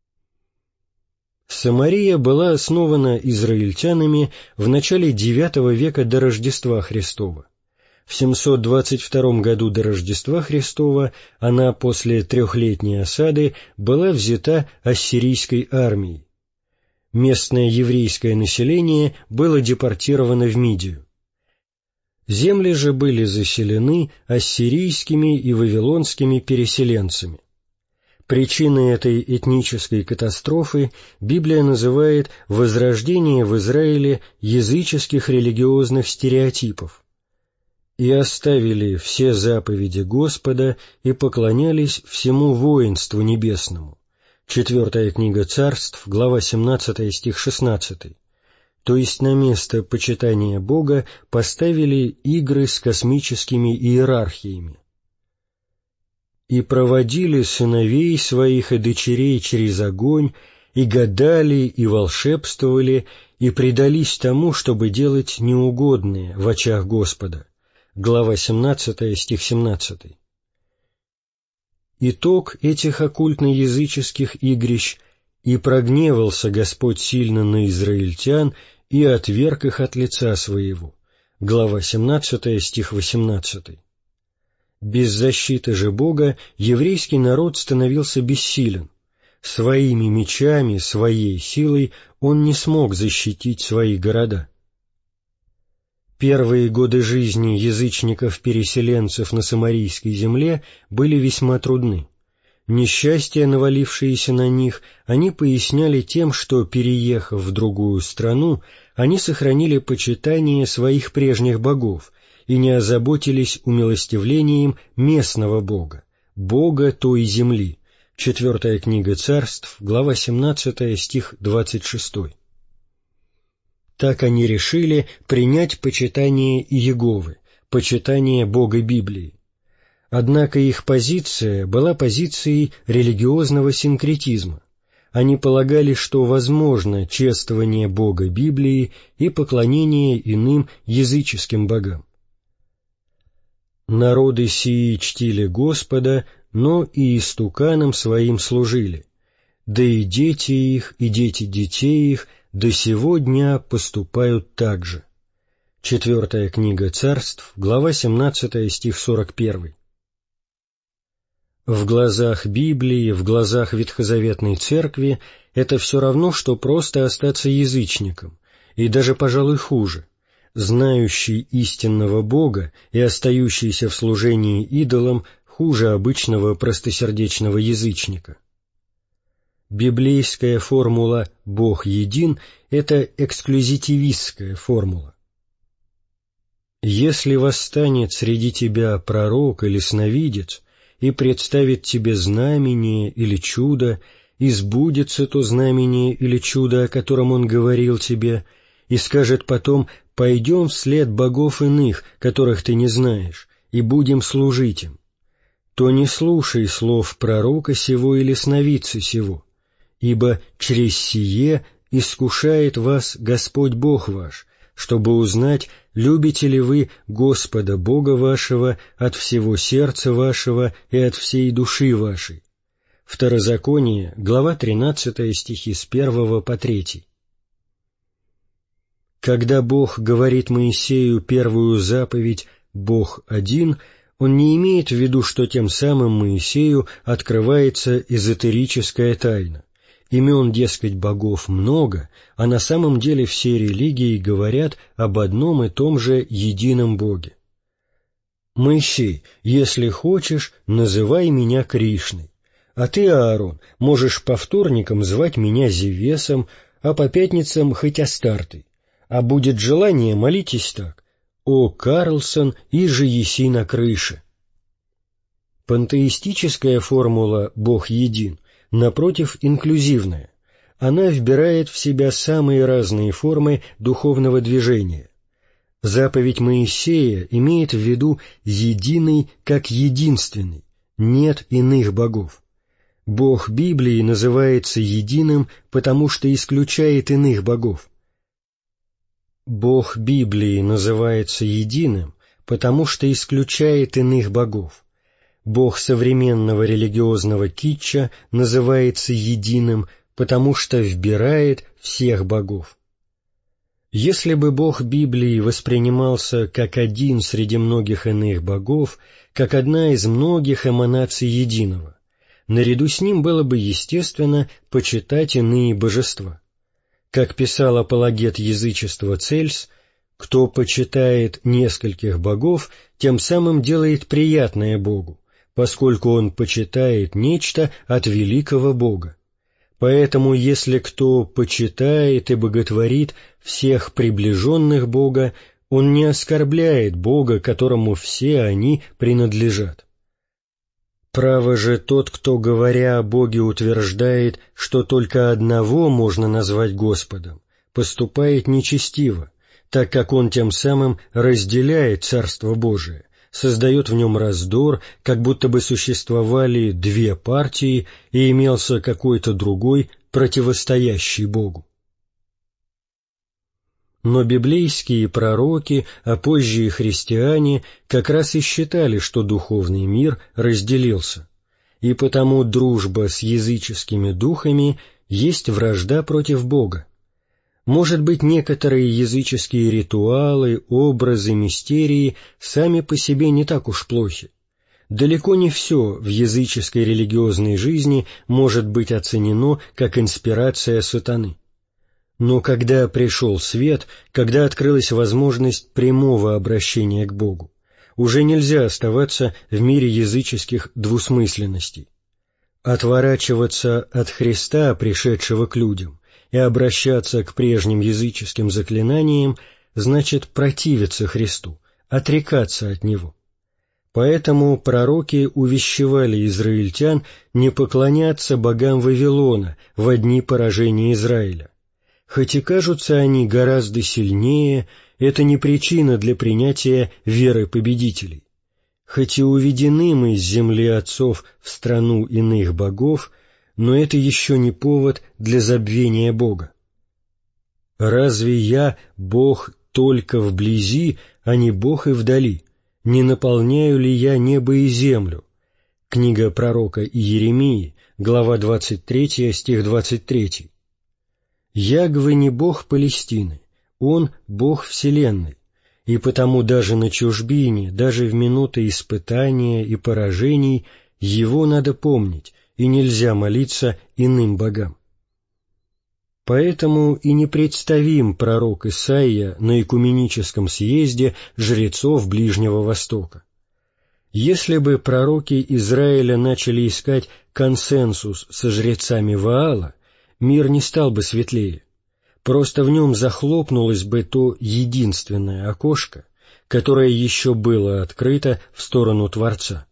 Самария была основана израильтянами в начале девятого века до Рождества Христова. В семьсот двадцать втором году до Рождества Христова она после трехлетней осады была взята ассирийской армией. Местное еврейское население было депортировано в Мидию. Земли же были заселены ассирийскими и вавилонскими переселенцами. Причиной этой этнической катастрофы Библия называет возрождение в Израиле языческих религиозных стереотипов. «И оставили все заповеди Господа и поклонялись всему воинству небесному». Четвертая книга Царств, глава семнадцатая, стих шестнадцатый. То есть на место почитания Бога поставили игры с космическими иерархиями. «И проводили сыновей своих и дочерей через огонь, и гадали, и волшебствовали, и предались тому, чтобы делать неугодное в очах Господа». Глава семнадцатая, стих семнадцатый. Итог этих оккультно-языческих игрищ: «И прогневался Господь сильно на израильтян, и отверг их от лица своего». Глава семнадцатая, стих восемнадцатый. Без защиты же Бога еврейский народ становился бессилен. Своими мечами, своей силой он не смог защитить свои города. Первые годы жизни язычников-переселенцев на Самарийской земле были весьма трудны. Несчастья, навалившиеся на них, они поясняли тем, что, переехав в другую страну, они сохранили почитание своих прежних богов и не озаботились умилостивлением местного бога, бога той земли. Четвертая книга Царств, глава семнадцатая, стих двадцать шестой. Так они решили принять почитание Иеговы, почитание Бога Библии. Однако их позиция была позицией религиозного синкретизма. Они полагали, что возможно чествование Бога Библии и поклонение иным языческим богам. «Народы сии чтили Господа, но и истуканам своим служили, да и дети их, и дети детей их до сего дня поступают так же». Четвертая книга Царств, глава семнадцатая, стих сорок первый. В глазах Библии, в глазах Ветхозаветной Церкви это все равно, что просто остаться язычником, и даже, пожалуй, хуже. Знающий истинного Бога и остающийся в служении идолам хуже обычного простосердечного язычника. Библейская формула «Бог един» — это эксклюзитивистская формула. «Если восстанет среди тебя пророк или сновидец и представит тебе знамение или чудо, и сбудется то знамение или чудо, о котором он говорил тебе, и скажет потом: пойдем вслед богов иных, которых ты не знаешь, и будем служить им, то не слушай слов пророка сего или сновидца сего, ибо через сие искушает вас Господь Бог ваш, чтобы узнать, любите ли вы Господа Бога вашего от всего сердца вашего и от всей души вашей». Второзаконие, глава тринадцатая, стихи с первого по третий. Когда Бог говорит Моисею первую заповедь «Бог один», Он не имеет в виду, что тем самым Моисею открывается эзотерическая тайна. Имен, дескать, богов много, а на самом деле все религии говорят об одном и том же едином Боге. «Моисей, если хочешь, называй меня Кришной, а ты, Аарон, можешь по вторникам звать меня Зевесом, а по пятницам хоть Астартой. А будет желание, молитесь так: «О, Карлсон, иже еси на крыше». Пантеистическая формула «Бог един», напротив, инклюзивная. она вбирает в себя самые разные формы духовного движения. Заповедь Моисея имеет в виду единый как единственный, нет иных богов. Бог Библии называется единым, потому что исключает иных богов. Бог Библии называется единым, потому что исключает иных богов. Бог современного религиозного китча называется единым, потому что вбирает всех богов. Если бы Бог Библии воспринимался как один среди многих иных богов, как одна из многих эманаций единого, наряду с ним было бы естественно почитать иные божества. Как писал апологет язычества Цельс, кто почитает нескольких богов, тем самым делает приятное Богу, поскольку он почитает нечто от великого Бога. Поэтому, если кто почитает и боготворит всех приближенных Бога, он не оскорбляет Бога, которому все они принадлежат. Право же тот, кто, говоря о Боге, утверждает, что только одного можно назвать Господом, поступает нечестиво, так как он тем самым разделяет Царство Божие, создает в нем раздор, как будто бы существовали две партии и имелся какой-то другой, противостоящий Богу. Но библейские пророки, а позже и христиане, как раз и считали, что духовный мир разделился, и потому дружба с языческими духами есть вражда против Бога. Может быть, некоторые языческие ритуалы, образы, мистерии сами по себе не так уж плохи. Далеко не все в языческой религиозной жизни может быть оценено как инспирация сатаны. Но когда пришел свет, когда открылась возможность прямого обращения к Богу, уже нельзя оставаться в мире языческих двусмысленностей. Отворачиваться от Христа, пришедшего к людям, и обращаться к прежним языческим заклинаниям значит противиться Христу, отрекаться от Него. Поэтому пророки увещевали израильтян не поклоняться богам Вавилона в дни поражения Израиля. Хоть и кажутся они гораздо сильнее, это не причина для принятия веры победителей. Хоть и уведены мы с земли отцов в страну иных богов, но это еще не повод для забвения Бога. «Разве я Бог только вблизи, а не Бог и вдали? Не наполняю ли я небо и землю?» Книга пророка Иеремии, глава двадцать третья, стих двадцать третий. «Ягве не Бог Палестины, Он Бог Вселенной, и потому даже на чужбине, даже в минуты испытания и поражений Его надо помнить, и нельзя молиться иным богам». Поэтому и непредставим пророк Исаия на Экуменическом съезде жрецов Ближнего Востока. Если бы пророки Израиля начали искать консенсус со жрецами Ваала, мир не стал бы светлее, просто в нем захлопнулось бы то единственное окошко, которое еще было открыто в сторону Творца.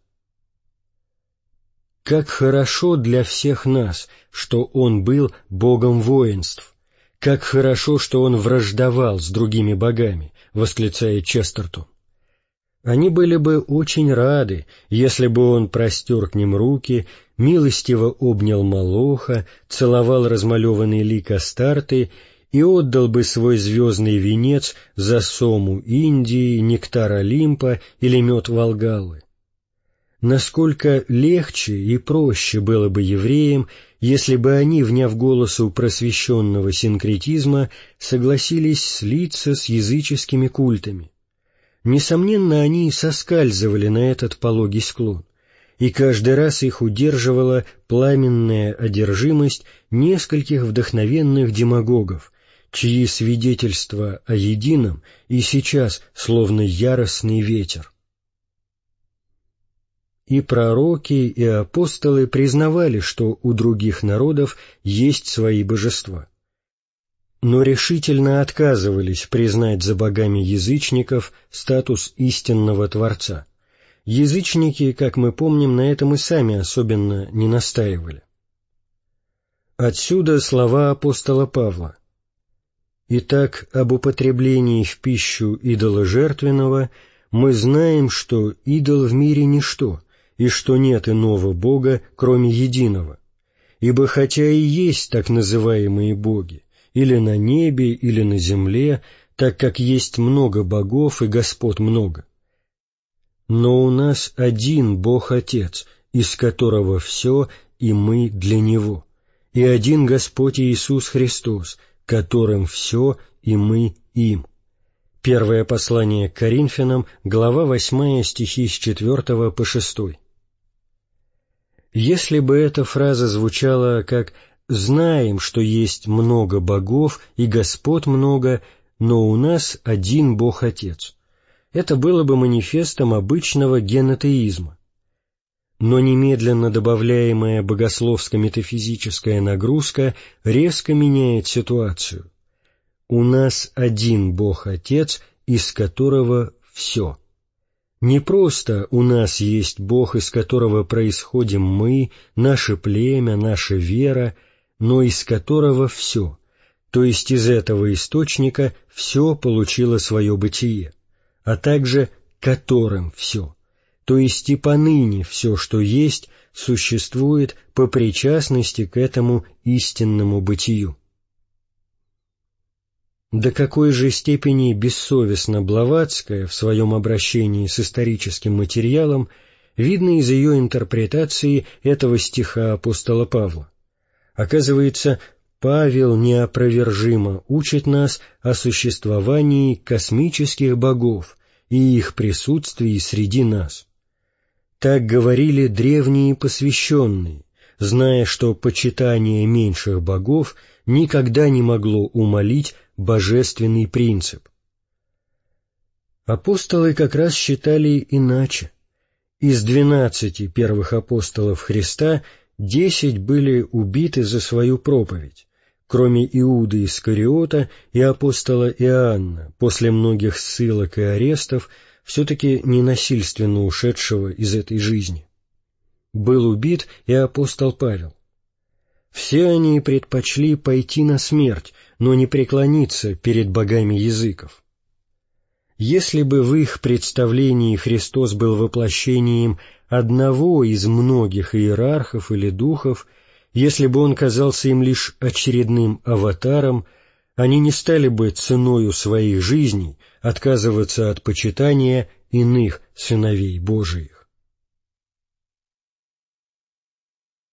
Как хорошо для всех нас, что Он был Богом воинств! Как хорошо, что Он враждовал с другими богами, восклицает Честертон. Они были бы очень рады, если бы Он простер к ним руки, милостиво обнял Молоха, целовал размалеванный лик Астарты и отдал бы свой звездный венец за сому Индии, нектар Олимпа или мед Волгаллы. Насколько легче и проще было бы евреям, если бы они, вняв голосу просвещенного синкретизма, согласились слиться с языческими культами. Несомненно, они соскальзывали на этот пологий склон, и каждый раз их удерживала пламенная одержимость нескольких вдохновенных демагогов, чьи свидетельства о едином и сейчас словно яростный ветер. И пророки, и апостолы признавали, что у других народов есть свои божества, но решительно отказывались признать за богами язычников статус истинного Творца. Язычники, как мы помним, на этом и сами особенно не настаивали. Отсюда слова апостола Павла: «Итак, об употреблении в пищу идола жертвенного мы знаем, что идол в мире ничто, и что нет иного Бога, кроме единого. Ибо хотя и есть так называемые боги, или на небе, или на земле, так как есть много богов и господ много, но у нас один Бог-Отец, из которого все, и мы для Него, и один Господь Иисус Христос, которым все, и мы им». Первое послание к Коринфянам, глава восьмая, стихи с четвертого по шестой. Если бы эта фраза звучала как «знаем, что есть много богов и господ много, но у нас один Бог-Отец», это было бы манифестом обычного генотеизма. Но немедленно добавляемая богословско-метафизическая нагрузка резко меняет ситуацию. У нас один Бог-Отец, из которого все. Не просто у нас есть Бог, из которого происходим мы, наше племя, наша вера, но из которого все, то есть из этого источника все получило свое бытие, а также которым все, то есть и поныне все, что есть, существует по причастности к этому истинному бытию. До какой же степени бессовестна Блаватская в своем обращении с историческим материалом, видно из ее интерпретации этого стиха апостола Павла. Оказывается, Павел неопровержимо учит нас о существовании космических богов и их присутствии среди нас. Так говорили древние посвященные, зная, что почитание меньших богов никогда не могло умалить божественный принцип. Апостолы как раз считали иначе. Из двенадцати первых апостолов Христа десять были убиты за свою проповедь, кроме Иуды Искариота и апостола Иоанна, после многих ссылок и арестов, все-таки ненасильственно ушедшего из этой жизни. Был убит и апостол Павел. Все они предпочли пойти на смерть, но не преклониться перед богами языков. Если бы в их представлении Христос был воплощением одного из многих иерархов или духов, если бы он казался им лишь очередным аватаром, они не стали бы ценою своих жизней отказываться от почитания иных сыновей Божиих.